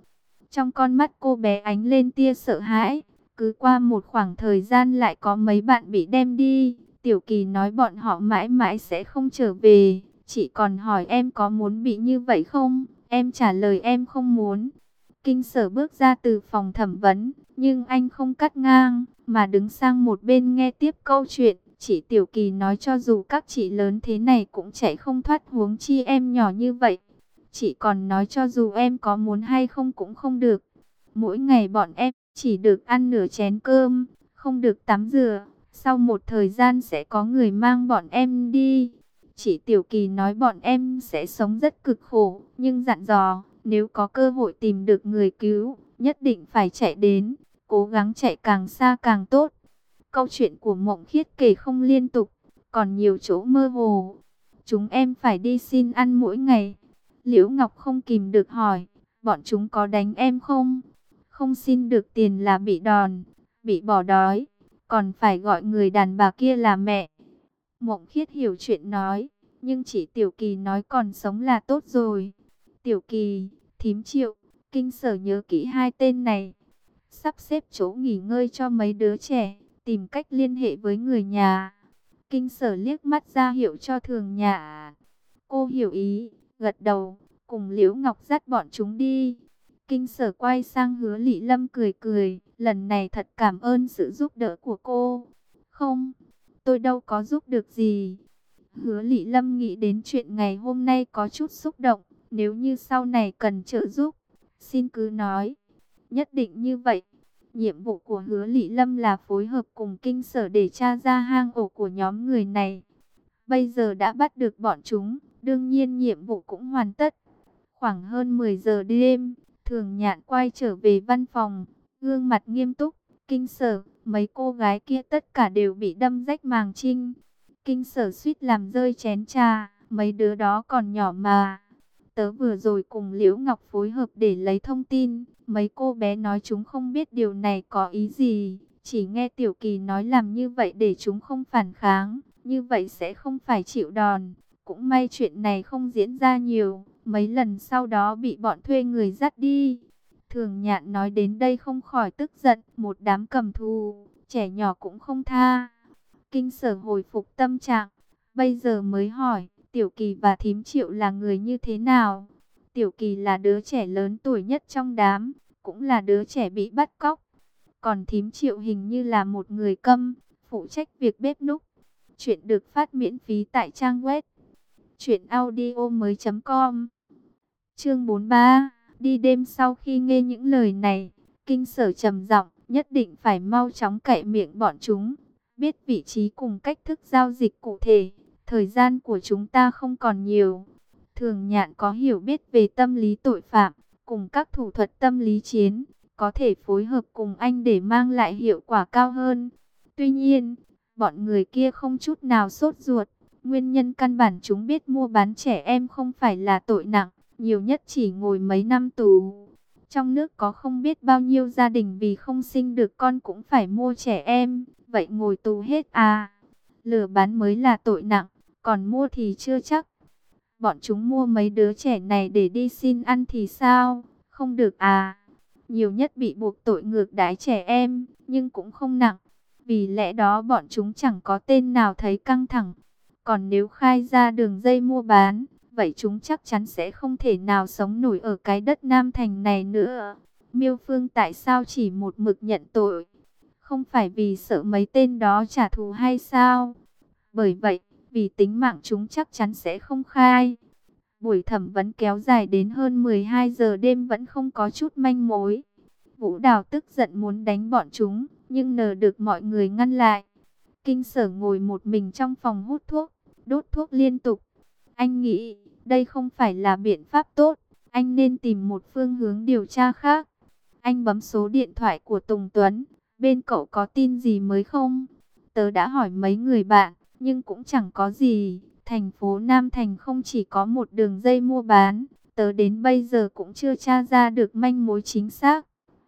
Trong con mắt cô bé ánh lên tia sợ hãi. Cứ qua một khoảng thời gian lại có mấy bạn bị đem đi. Tiểu Kỳ nói bọn họ mãi mãi sẽ không trở về. Chị còn hỏi em có muốn bị như vậy không? Em trả lời em không muốn. Kinh Sở bước ra từ phòng thẩm vấn, nhưng anh không cắt ngang, mà đứng sang một bên nghe tiếp câu chuyện. Chị Tiểu Kỳ nói cho dù các chị lớn thế này cũng chạy không thoát, huống chi em nhỏ như vậy. Chị còn nói cho dù em có muốn hay không cũng không được. Mỗi ngày bọn em chỉ được ăn nửa chén cơm, không được tắm rửa. Sau một thời gian sẽ có người mang bọn em đi. Chị Tiểu Kỳ nói bọn em sẽ sống rất cực khổ, nhưng dặn dò, nếu có cơ hội tìm được người cứu, nhất định phải chạy đến, cố gắng chạy càng xa càng tốt. Câu chuyện của Mộng Khiết kể không liên tục, còn nhiều chỗ mơ hồ. Chúng em phải đi xin ăn mỗi ngày. Liễu Ngọc không kìm được hỏi, bọn chúng có đánh em không? Không xin được tiền là bị đòn, bị bỏ đói, còn phải gọi người đàn bà kia là mẹ. Mộng Khiết hiểu chuyện nói, nhưng chỉ Tiểu Kỳ nói còn sống là tốt rồi. Tiểu Kỳ, Thím Triệu, Kinh Sở nhớ kỹ hai tên này. Sắp xếp chỗ nghỉ ngơi cho mấy đứa trẻ, tìm cách liên hệ với người nhà. Kinh Sở liếc mắt ra hiệu cho Thường Nhã. Cô hiểu ý, gật đầu, cùng Liễu Ngọc dắt bọn chúng đi. Kinh Sở quay sang Hứa Lị Lâm cười cười, lần này thật cảm ơn sự giúp đỡ của cô. Không, tôi đâu có giúp được gì. Hứa Lị Lâm nghĩ đến chuyện ngày hôm nay có chút xúc động, nếu như sau này cần trợ giúp, xin cứ nói. Nhất định như vậy. Nhiệm vụ của Hứa Lị Lâm là phối hợp cùng Kinh Sở để tra ra hang ổ của nhóm người này. Bây giờ đã bắt được bọn chúng, đương nhiên nhiệm vụ cũng hoàn tất. Khoảng hơn mười giờ đêm, Thường Nhạn quay trở về văn phòng, gương mặt nghiêm túc. Kinh Sở, mấy cô gái kia tất cả đều bị đâm rách màng trinh. Kinh Sở suýt làm rơi chén trà, mấy đứa đó còn nhỏ mà. Tớ vừa rồi cùng Liễu Ngọc phối hợp để lấy thông tin, mấy cô bé nói chúng không biết điều này có ý gì, chỉ nghe Tiểu Kỳ nói làm như vậy để chúng không phản kháng, như vậy sẽ không phải chịu đòn. Cũng may chuyện này không diễn ra nhiều, mấy lần sau đó bị bọn thuê người dắt đi. Thường Nhạn nói đến đây không khỏi tức giận, một đám cầm thù, trẻ nhỏ cũng không tha. Kinh Sở hồi phục tâm trạng, bây giờ mới hỏi, Tiểu Kỳ và Thím Triệu là người như thế nào? Tiểu Kỳ là đứa trẻ lớn tuổi nhất trong đám, cũng là đứa trẻ bị bắt cóc. Còn Thím Triệu hình như là một người câm, phụ trách việc bếp núc. Chuyện được phát miễn phí tại trang web truyện audio mới chấm com. Chương bốn mươi ba, đi đêm. Sau khi nghe những lời này, Kinh Sở trầm giọng, nhất định phải mau chóng cạy miệng bọn chúng, biết vị trí cùng cách thức giao dịch cụ thể. Thời gian của chúng ta không còn nhiều. Thường Nhạn có hiểu biết về tâm lý tội phạm, cùng các thủ thuật tâm lý chiến, có thể phối hợp cùng anh để mang lại hiệu quả cao hơn. Tuy nhiên, bọn người kia không chút nào sốt ruột. Nguyên nhân căn bản chúng biết mua bán trẻ em không phải là tội nặng, nhiều nhất chỉ ngồi mấy năm tù. Trong nước có không biết bao nhiêu gia đình vì không sinh được con cũng phải mua trẻ em, vậy ngồi tù hết à? Lừa bán mới là tội nặng, còn mua thì chưa chắc. Bọn chúng mua mấy đứa trẻ này để đi xin ăn thì sao? Không được à? Nhiều nhất bị buộc tội ngược đãi trẻ em, nhưng cũng không nặng. Vì lẽ đó bọn chúng chẳng có tên nào thấy căng thẳng. Còn nếu khai ra đường dây mua bán, vậy chúng chắc chắn sẽ không thể nào sống nổi ở cái đất Nam Thành này nữa. Miêu Phương tại sao chỉ một mực nhận tội? Không phải vì sợ mấy tên đó trả thù hay sao? Bởi vậy, vì tính mạng chúng chắc chắn sẽ không khai. Buổi thẩm vấn kéo dài đến hơn mười hai giờ đêm vẫn không có chút manh mối. Vũ Đào tức giận muốn đánh bọn chúng, nhưng nờ được mọi người ngăn lại. Kinh Sở ngồi một mình trong phòng hút thuốc, đốt thuốc liên tục. Anh nghĩ, đây không phải là biện pháp tốt, anh nên tìm một phương hướng điều tra khác. Anh bấm số điện thoại của Tùng Tuấn, bên cậu có tin gì mới không? Tớ đã hỏi mấy người bạn, nhưng cũng chẳng có gì. Thành phố Nam Thành không chỉ có một đường dây mua bán, tớ đến bây giờ cũng chưa tra ra được manh mối chính xác.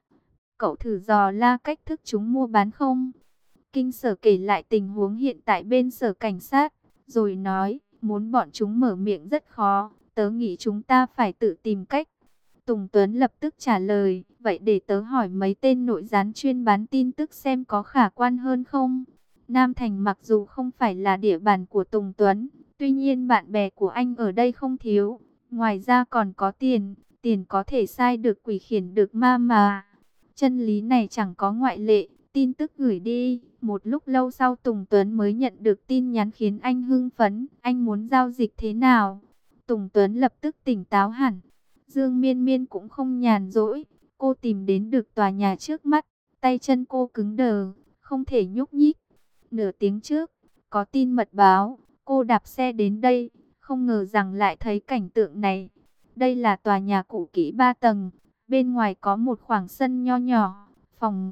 Cậu thử dò la cách thức chúng mua bán không? Kinh Sở kể lại tình huống hiện tại bên sở cảnh sát, rồi nói, muốn bọn chúng mở miệng rất khó, tớ nghĩ chúng ta phải tự tìm cách. Tùng Tuấn lập tức trả lời, Vậy để tớ hỏi mấy tên nội gián chuyên bán tin tức xem có khả quan hơn không? Nam Thành mặc dù không phải là địa bàn của Tùng Tuấn, tuy nhiên bạn bè của anh ở đây không thiếu. Ngoài ra còn có tiền, tiền có thể sai được quỷ khiển được ma mà. Chân lý này chẳng có ngoại lệ, tin tức gửi đi. Một lúc lâu sau Tùng Tuấn mới nhận được tin nhắn khiến anh hưng phấn. Anh muốn giao dịch thế nào? Tùng Tuấn lập tức tỉnh táo hẳn. Dương Miên Miên cũng không nhàn rỗi. Cô tìm đến được tòa nhà trước mắt. Tay chân cô cứng đờ, không thể nhúc nhích. Nửa tiếng trước, có tin mật báo. Cô đạp xe đến đây, không ngờ rằng lại thấy cảnh tượng này. Đây là tòa nhà cũ kỹ ba tầng. Bên ngoài có một khoảng sân nho nhỏ. Phòng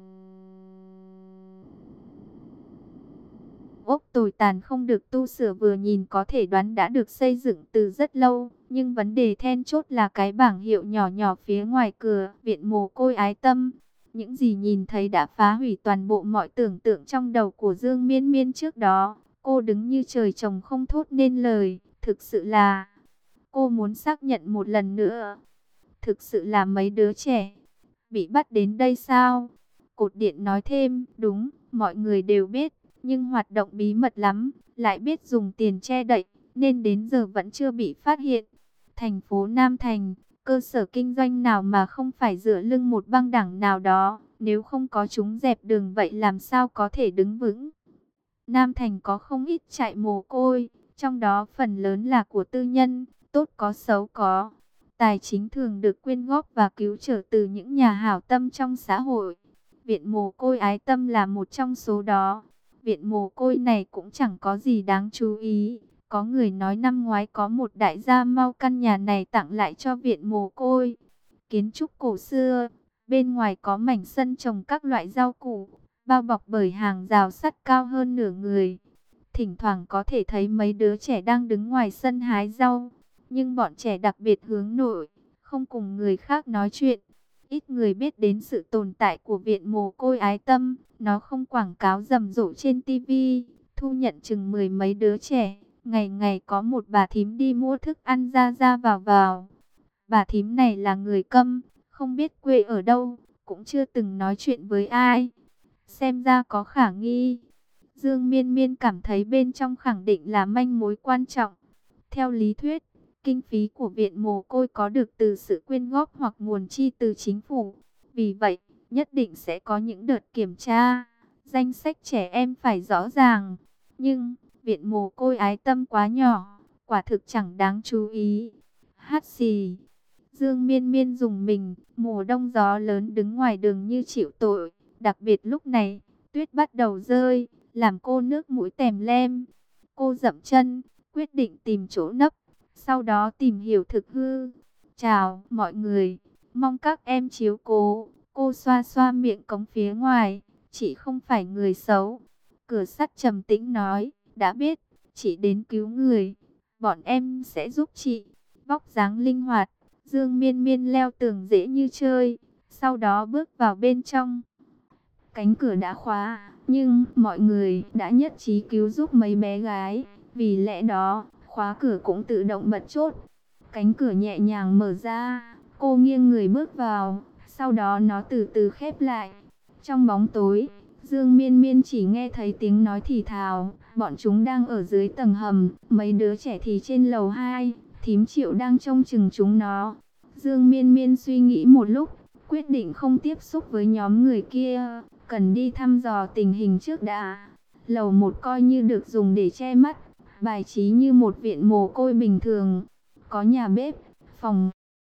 ốc tồi tàn không được tu sửa, vừa nhìn có thể đoán đã được xây dựng từ rất lâu. Nhưng vấn đề then chốt là cái bảng hiệu nhỏ nhỏ phía ngoài cửa viện mồ côi ái tâm. Những gì nhìn thấy đã phá hủy toàn bộ mọi tưởng tượng trong đầu của Dương Miên Miên trước đó. Cô đứng như trời trồng không thốt nên lời. Thực sự là... Cô muốn xác nhận một lần nữa. Thực sự là mấy đứa trẻ bị bắt đến đây sao? Cột điện nói thêm, đúng, mọi người đều biết, nhưng hoạt động bí mật lắm, lại biết dùng tiền che đậy, nên đến giờ vẫn chưa bị phát hiện. Thành phố Nam Thành, cơ sở kinh doanh nào mà không phải dựa lưng một băng đảng nào đó, nếu không có chúng dẹp đường vậy làm sao có thể đứng vững. Nam Thành có không ít trại mồ côi, trong đó phần lớn là của tư nhân, tốt có xấu có. Tài chính thường được quyên góp và cứu trợ từ những nhà hảo tâm trong xã hội. Viện mồ côi ái tâm là một trong số đó. Viện mồ côi này cũng chẳng có gì đáng chú ý. Có người nói năm ngoái có một đại gia mau căn nhà này tặng lại cho viện mồ côi. Kiến trúc cổ xưa, bên ngoài có mảnh sân trồng các loại rau củ, bao bọc bởi hàng rào sắt cao hơn nửa người. Thỉnh thoảng có thể thấy mấy đứa trẻ đang đứng ngoài sân hái rau. Nhưng bọn trẻ đặc biệt hướng nội, không cùng người khác nói chuyện. Ít người biết đến sự tồn tại của viện mồ côi ái tâm. Nó không quảng cáo rầm rộ trên tivi, thu nhận chừng mười mấy đứa trẻ. Ngày ngày có một bà thím đi mua thức ăn ra ra vào vào. Bà thím này là người câm, không biết quê ở đâu, cũng chưa từng nói chuyện với ai. Xem ra có khả nghi. Dương Miên Miên cảm thấy bên trong khẳng định là manh mối quan trọng. Theo lý thuyết, kinh phí của viện mồ côi có được từ sự quyên góp hoặc nguồn chi từ chính phủ. Vì vậy, nhất định sẽ có những đợt kiểm tra. Danh sách trẻ em phải rõ ràng. Nhưng, viện mồ côi ái tâm quá nhỏ, quả thực chẳng đáng chú ý. Hát xì. Dương Miên Miên dùng mình, mùa đông gió lớn đứng ngoài đường như chịu tội. Đặc biệt lúc này, tuyết bắt đầu rơi, làm cô nước mũi tèm lem. Cô dậm chân, quyết định tìm chỗ nấp. Sau đó tìm hiểu thực hư. Chào mọi người, mong các em chiếu cố. Cô xoa xoa miệng cống phía ngoài. Chị không phải người xấu. Cửa sắt trầm tĩnh nói, đã biết, chị đến cứu người. Bọn em sẽ giúp chị. Vóc dáng linh hoạt, Dương Miên Miên leo tường dễ như chơi. Sau đó bước vào bên trong. Cánh cửa đã khóa, nhưng mọi người đã nhất trí cứu giúp mấy bé gái. Vì lẽ đó, khóa cửa cũng tự động bật chốt. Cánh cửa nhẹ nhàng mở ra, cô nghiêng người bước vào, sau đó nó từ từ khép lại. Trong bóng tối, Dương Miên Miên chỉ nghe thấy tiếng nói thì thào, bọn chúng đang ở dưới tầng hầm, mấy đứa trẻ thì trên lầu hai, thím Triệu đang trông chừng chúng nó. Dương Miên Miên suy nghĩ một lúc, quyết định không tiếp xúc với nhóm người kia, cần đi thăm dò tình hình trước đã. Lầu một coi như được dùng để che mắt, bài trí như một viện mồ côi bình thường, có nhà bếp, phòng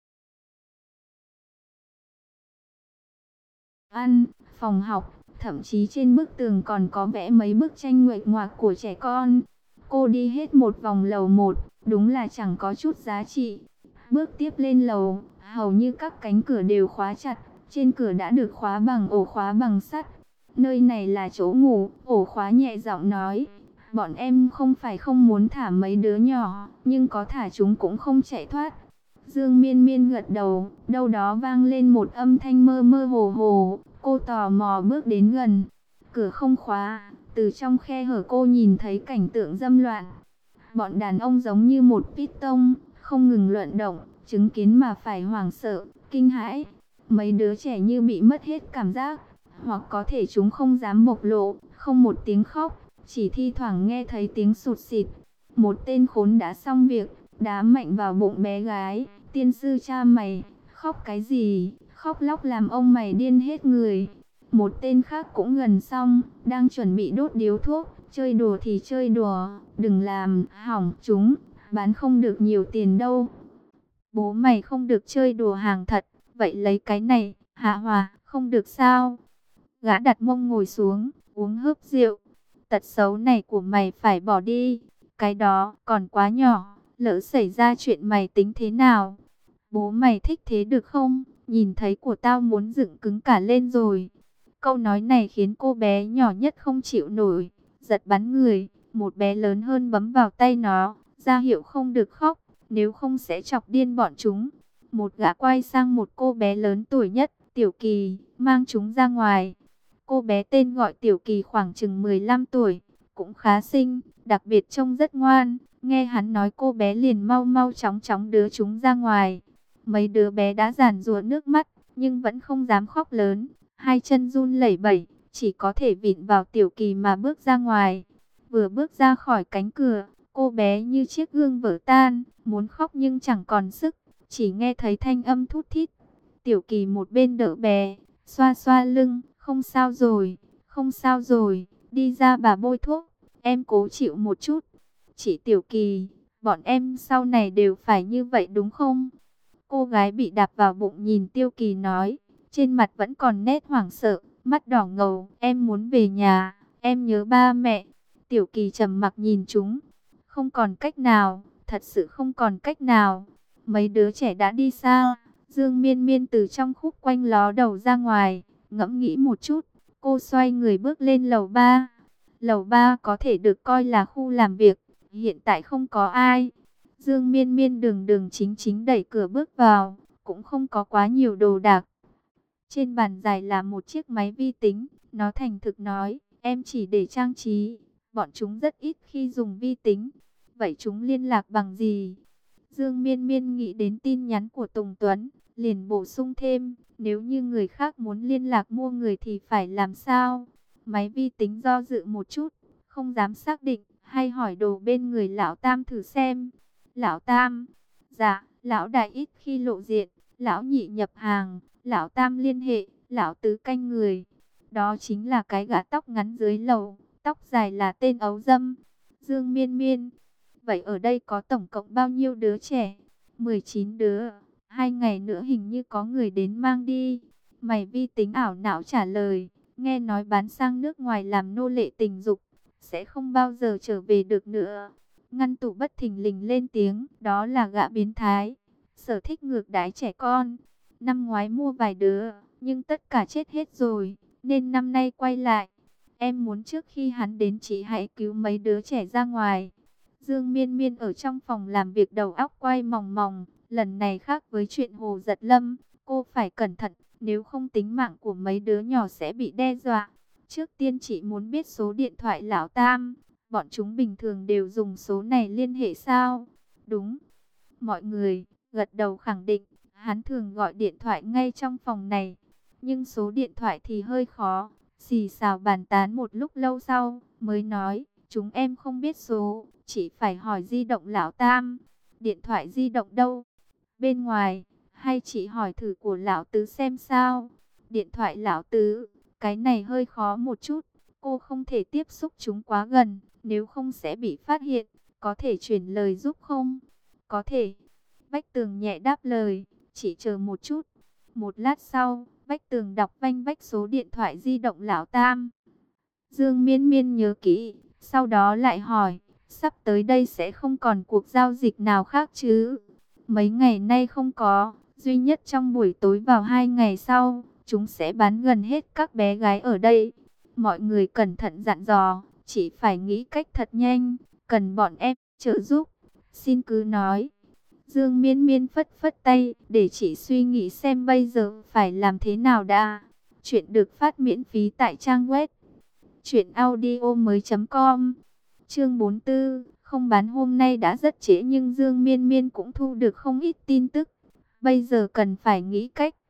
ăn, phòng học, thậm chí trên bức tường còn có vẽ mấy bức tranh nguệch ngoạc của trẻ con. Cô đi hết một vòng lầu một, đúng là chẳng có chút giá trị. Bước tiếp lên lầu, hầu như các cánh cửa đều khóa chặt, trên cửa đã được khóa bằng ổ khóa bằng sắt. Nơi này là chỗ ngủ, ổ khóa nhẹ giọng nói. Bọn em không phải không muốn thả mấy đứa nhỏ, nhưng có thả chúng cũng không chạy thoát. Dương Miên Miên gật đầu, đâu đó vang lên một âm thanh mơ mơ hồ hồ. Cô tò mò bước đến gần. Cửa không khóa, từ trong khe hở cô nhìn thấy cảnh tượng dâm loạn. Bọn đàn ông giống như một python, không ngừng luận động, chứng kiến mà phải hoảng sợ, kinh hãi. Mấy đứa trẻ như bị mất hết cảm giác, hoặc có thể chúng không dám bộc lộ, không một tiếng khóc, chỉ thi thoảng nghe thấy tiếng sụt sịt. Một tên khốn đã xong việc, đá mạnh vào bụng bé gái. Tiên sư cha mày, khóc cái gì, khóc lóc làm ông mày điên hết người. Một tên khác cũng gần xong, đang chuẩn bị đốt điếu thuốc. Chơi đùa thì chơi đùa, đừng làm hỏng chúng, bán không được nhiều tiền đâu. Bố mày không được chơi đùa hàng thật, vậy lấy cái này, Hạ Hòa, không được sao? Gã đặt mông ngồi xuống, uống hớp rượu. Tật xấu này của mày phải bỏ đi, cái đó còn quá nhỏ, lỡ xảy ra chuyện mày tính thế nào? Bố mày thích thế được không? Nhìn thấy của tao muốn dựng cứng cả lên rồi. Câu nói này khiến cô bé nhỏ nhất không chịu nổi, giật bắn người. Một bé lớn hơn bấm vào tay nó, ra hiệu không được khóc, nếu không sẽ chọc điên bọn chúng. Một gã quay sang một cô bé lớn tuổi nhất, Tiểu Kỳ, mang chúng ra ngoài. Cô bé tên gọi Tiểu Kỳ khoảng chừng mười lăm tuổi, cũng khá xinh, đặc biệt trông rất ngoan. Nghe hắn nói cô bé liền mau mau chóng chóng đưa chúng ra ngoài. Mấy đứa bé đã giàn giụa nước mắt, nhưng vẫn không dám khóc lớn. Hai chân run lẩy bẩy, chỉ có thể vịn vào Tiểu Kỳ mà bước ra ngoài. Vừa bước ra khỏi cánh cửa, cô bé như chiếc gương vỡ tan, muốn khóc nhưng chẳng còn sức, chỉ nghe thấy thanh âm thút thít. Tiểu Kỳ một bên đỡ bé, xoa xoa lưng, không sao rồi, không sao rồi, đi ra bà bôi thuốc, em cố chịu một chút. Chị Tiểu Kỳ, bọn em sau này đều phải như vậy đúng không? Cô gái bị đạp vào bụng nhìn Tiêu Kỳ nói, trên mặt vẫn còn nét hoảng sợ, mắt đỏ ngầu, em muốn về nhà, em nhớ ba mẹ. Tiểu Kỳ trầm mặc nhìn chúng, không còn cách nào, thật sự không còn cách nào. Mấy đứa trẻ đã đi xa, Dương Miên Miên từ trong khúc quanh ló đầu ra ngoài, ngẫm nghĩ một chút, cô xoay người bước lên lầu ba. Lầu ba có thể được coi là khu làm việc, hiện tại không có ai. Dương Miên Miên đường đường chính chính đẩy cửa bước vào, cũng không có quá nhiều đồ đạc. Trên bàn dài là một chiếc máy vi tính, nó thành thực nói, em chỉ để trang trí, bọn chúng rất ít khi dùng vi tính. Vậy chúng liên lạc bằng gì? Dương Miên Miên nghĩ đến tin nhắn của Tùng Tuấn, liền bổ sung thêm, nếu như người khác muốn liên lạc mua người thì phải làm sao? Máy vi tính do dự một chút, không dám xác định, hay hỏi đồ bên người lão Tam thử xem. Lão Tam, dạ, lão đại ít khi lộ diện, lão nhị nhập hàng, lão Tam liên hệ, lão tứ canh người. Đó chính là cái gã tóc ngắn dưới lầu, tóc dài là tên ấu dâm. Dương Miên Miên, vậy ở đây có tổng cộng bao nhiêu đứa trẻ? mười chín đứa, hai ngày nữa hình như có người đến mang đi. Mày vi tính ảo não trả lời, nghe nói bán sang nước ngoài làm nô lệ tình dục, sẽ không bao giờ trở về được nữa. Ngăn tủ bất thình lình lên tiếng, đó là gã biến thái, sở thích ngược đãi trẻ con. Năm ngoái mua vài đứa, nhưng tất cả chết hết rồi, nên năm nay quay lại. Em muốn trước khi hắn đến chị hãy cứu mấy đứa trẻ ra ngoài. Dương Miên Miên ở trong phòng làm việc đầu óc quay mòng mòng, lần này khác với chuyện Hồ Giật Lâm, cô phải cẩn thận, nếu không tính mạng của mấy đứa nhỏ sẽ bị đe dọa. Trước tiên chị muốn biết số điện thoại lão Tam, bọn chúng bình thường đều dùng số này liên hệ sao? Đúng. Mọi người gật đầu khẳng định, hắn thường gọi điện thoại ngay trong phòng này, nhưng số điện thoại thì hơi khó. Xì xào bàn tán một lúc lâu sau, mới nói, chúng em không biết số, chỉ phải hỏi di động lão Tam. Điện thoại di động đâu? Bên ngoài, hay chị hỏi thử của lão Tứ xem sao? Điện thoại lão Tứ, cái này hơi khó một chút, cô không thể tiếp xúc chúng quá gần, nếu không sẽ bị phát hiện. Có thể chuyển lời giúp không? Có thể. Bách Tường nhẹ đáp lời, chỉ chờ một chút. Một lát sau, Bách Tường đọc vanh vách số điện thoại di động lão Tam. Dương Miên Miên nhớ kỹ, sau đó lại hỏi, sắp tới đây sẽ không còn cuộc giao dịch nào khác chứ? Mấy ngày nay không có, duy nhất trong buổi tối vào hai ngày sau, chúng sẽ bán gần hết các bé gái ở đây. Mọi người cẩn thận dặn dò, chỉ phải nghĩ cách thật nhanh, cần bọn em trợ giúp, xin cứ nói. Dương Miên Miên phất phất tay, để chị suy nghĩ xem bây giờ phải làm thế nào đã. Chuyện được phát miễn phí tại trang web truyện audio mới chấm com. Chương bốn mươi tư, không bán hôm nay đã rất trễ nhưng Dương Miên Miên cũng thu được không ít tin tức. Bây giờ cần phải nghĩ cách,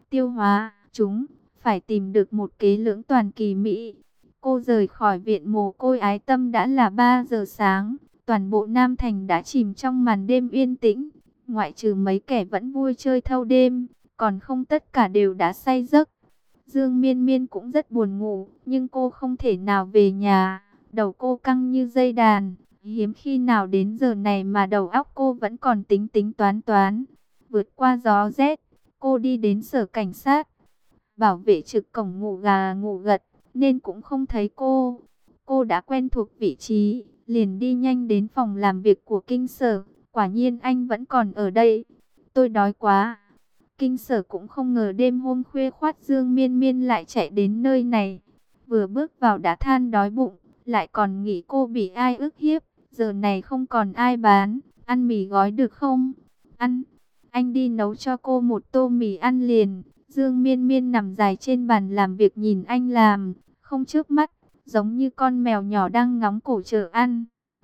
tiêu hóa chúng, phải tìm được một kế lưỡng toàn kỳ mỹ. Cô rời khỏi viện mồ côi ái tâm đã là ba giờ sáng, toàn bộ Nam Thành đã chìm trong màn đêm yên tĩnh, ngoại trừ mấy kẻ vẫn vui chơi thâu đêm, còn không tất cả đều đã say giấc. Dương Miên Miên cũng rất buồn ngủ, nhưng cô không thể nào về nhà, đầu cô căng như dây đàn, hiếm khi nào đến giờ này mà đầu óc cô vẫn còn tính tính toán toán. Vượt qua gió rét, cô đi đến sở cảnh sát. Bảo vệ trực cổng ngủ gà ngủ gật, nên cũng không thấy cô. Cô đã quen thuộc vị trí, liền đi nhanh đến phòng làm việc của kinh sở. Quả nhiên anh vẫn còn ở đây. Tôi đói quá. Kinh sở cũng không ngờ đêm hôm khuya khoắt Dương Miên Miên lại chạy đến nơi này. Vừa bước vào đã than đói bụng, lại còn nghĩ cô bị ai ức hiếp. Giờ này không còn ai bán, ăn mì gói được không? Ăn. Anh đi nấu cho cô một tô mì ăn liền. Dương Miên Miên nằm dài trên bàn làm việc nhìn anh làm, không chớp mắt, giống như con mèo nhỏ đang ngóng cổ chờ ăn.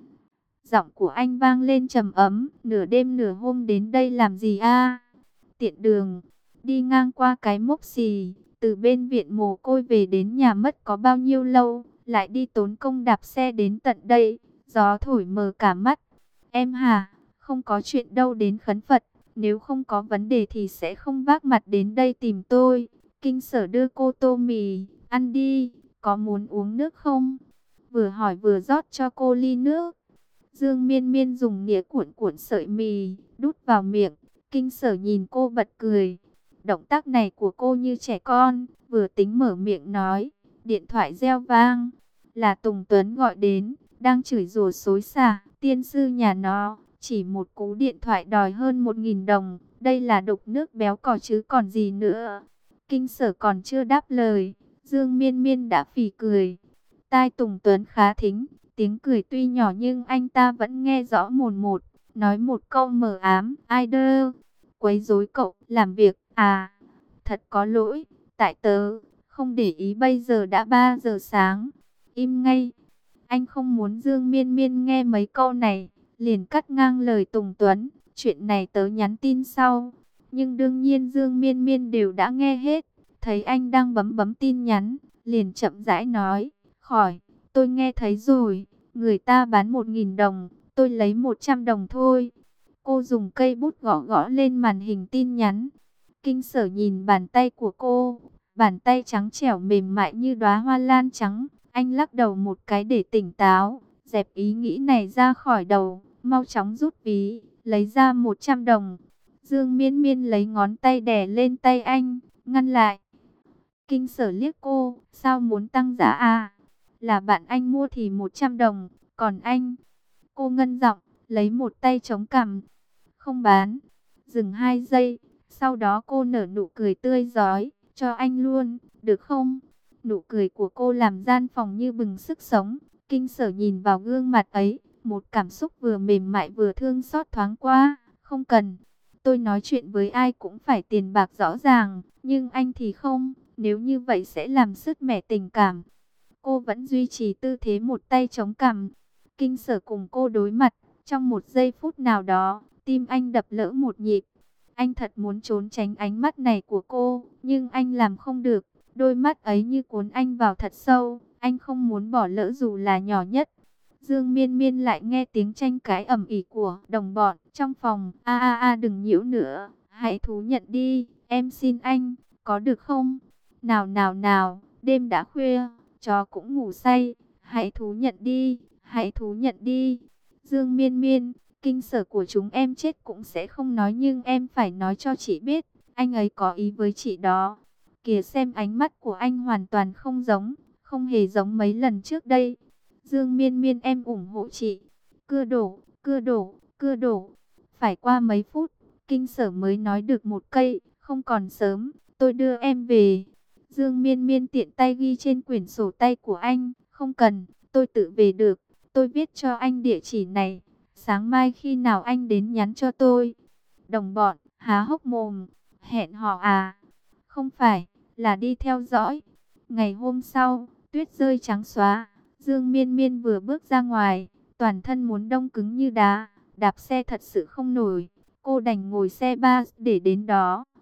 Giọng của anh vang lên trầm ấm, nửa đêm nửa hôm đến đây làm gì a? Tiện đường, đi ngang qua cái mốc xì, từ bên viện mồ côi về đến nhà mất có bao nhiêu lâu, lại đi tốn công đạp xe đến tận đây, gió thổi mờ cả mắt. Em hà, không có chuyện đâu đến khấn Phật. Nếu không có vấn đề thì sẽ không vác mặt đến đây tìm tôi. Kinh sở đưa cô tô mì, ăn đi, có muốn uống nước không? Vừa hỏi vừa rót cho cô ly nước. Dương Miên Miên dùng nĩa cuộn cuộn sợi mì, đút vào miệng. Kinh sở nhìn cô bật cười. Động tác này của cô như trẻ con, vừa tính mở miệng nói. Điện thoại reo vang, là Tùng Tuấn gọi đến, đang chửi rủa xối xả, tiên sư nhà nó. Chỉ một cú điện thoại đòi hơn một nghìn đồng, đây là đục nước béo cò chứ còn gì nữa. Kinh sở còn chưa đáp lời, Dương Miên Miên đã phì cười. Tai Tùng Tuấn khá thính, tiếng cười tuy nhỏ nhưng anh ta vẫn nghe rõ mồn một, nói một câu mờ ám, ai đơ, quấy rối cậu, làm việc, à, thật có lỗi, tại tớ, không để ý bây giờ đã ba giờ sáng, im ngay. Anh không muốn Dương Miên Miên nghe mấy câu này, liền cắt ngang lời Tùng Tuấn, chuyện này tớ nhắn tin sau. Nhưng đương nhiên Dương Miên Miên đều đã nghe hết, thấy anh đang bấm bấm tin nhắn, liền chậm rãi nói, khỏi, tôi nghe thấy rồi, người ta bán một nghìn đồng, tôi lấy một trăm đồng thôi. Cô dùng cây bút gõ gõ lên màn hình tin nhắn. Kinh sở nhìn bàn tay của cô, bàn tay trắng trẻo mềm mại như đóa hoa lan trắng. Anh lắc đầu một cái để tỉnh táo, dẹp ý nghĩ này ra khỏi đầu, mau chóng rút ví, lấy ra một trăm đồng. Dương Miên Miên lấy ngón tay đè lên tay anh, ngăn lại. Kinh sở liếc cô, sao muốn tăng giá à? Là bạn anh mua thì một trăm đồng, còn anh? Cô ngân giọng, lấy một tay chống cằm. Không bán. Dừng hai giây, sau đó cô nở nụ cười tươi rói, cho anh luôn, được không? Nụ cười của cô làm gian phòng như bừng sức sống. Kinh sở nhìn vào gương mặt ấy, một cảm xúc vừa mềm mại vừa thương xót thoáng qua. Không cần, tôi nói chuyện với ai cũng phải tiền bạc rõ ràng, nhưng anh thì không, nếu như vậy sẽ làm sứt mẻ tình cảm. Cô vẫn duy trì tư thế một tay chống cằm. Kinh sở cùng cô đối mặt, trong một giây phút nào đó, tim anh đập lỡ một nhịp. Anh thật muốn trốn tránh ánh mắt này của cô, nhưng anh làm không được. Đôi mắt ấy như cuốn anh vào thật sâu, anh không muốn bỏ lỡ dù là nhỏ nhất. Dương Miên Miên lại nghe tiếng tranh cãi ầm ĩ của đồng bọn trong phòng. A a a đừng nhiễu nữa, hãy thú nhận đi, em xin anh, có được không? Nào nào nào, đêm đã khuya, chó cũng ngủ say, hãy thú nhận đi, hãy thú nhận đi. Dương Miên Miên, kinh sở của chúng em chết cũng sẽ không nói nhưng em phải nói cho chị biết, anh ấy có ý với chị đó. Kìa xem ánh mắt của anh hoàn toàn không giống, không hề giống mấy lần trước đây. Dương Miên Miên em ủng hộ chị. Cưa đổ, cưa đổ, cưa đổ. Phải qua mấy phút, kinh sở mới nói được một cây, không còn sớm, tôi đưa em về. Dương Miên Miên tiện tay ghi trên quyển sổ tay của anh, không cần, tôi tự về được, tôi viết cho anh địa chỉ này. Sáng mai khi nào anh đến nhắn cho tôi. Đồng bọn, há hốc mồm, hẹn hò à? Không phải, là đi theo dõi. Ngày hôm sau, tuyết rơi trắng xóa. Dương Miên Miên vừa bước ra ngoài, toàn thân muốn đông cứng như đá, đạp xe thật sự không nổi. Cô đành ngồi xe bus để đến đó.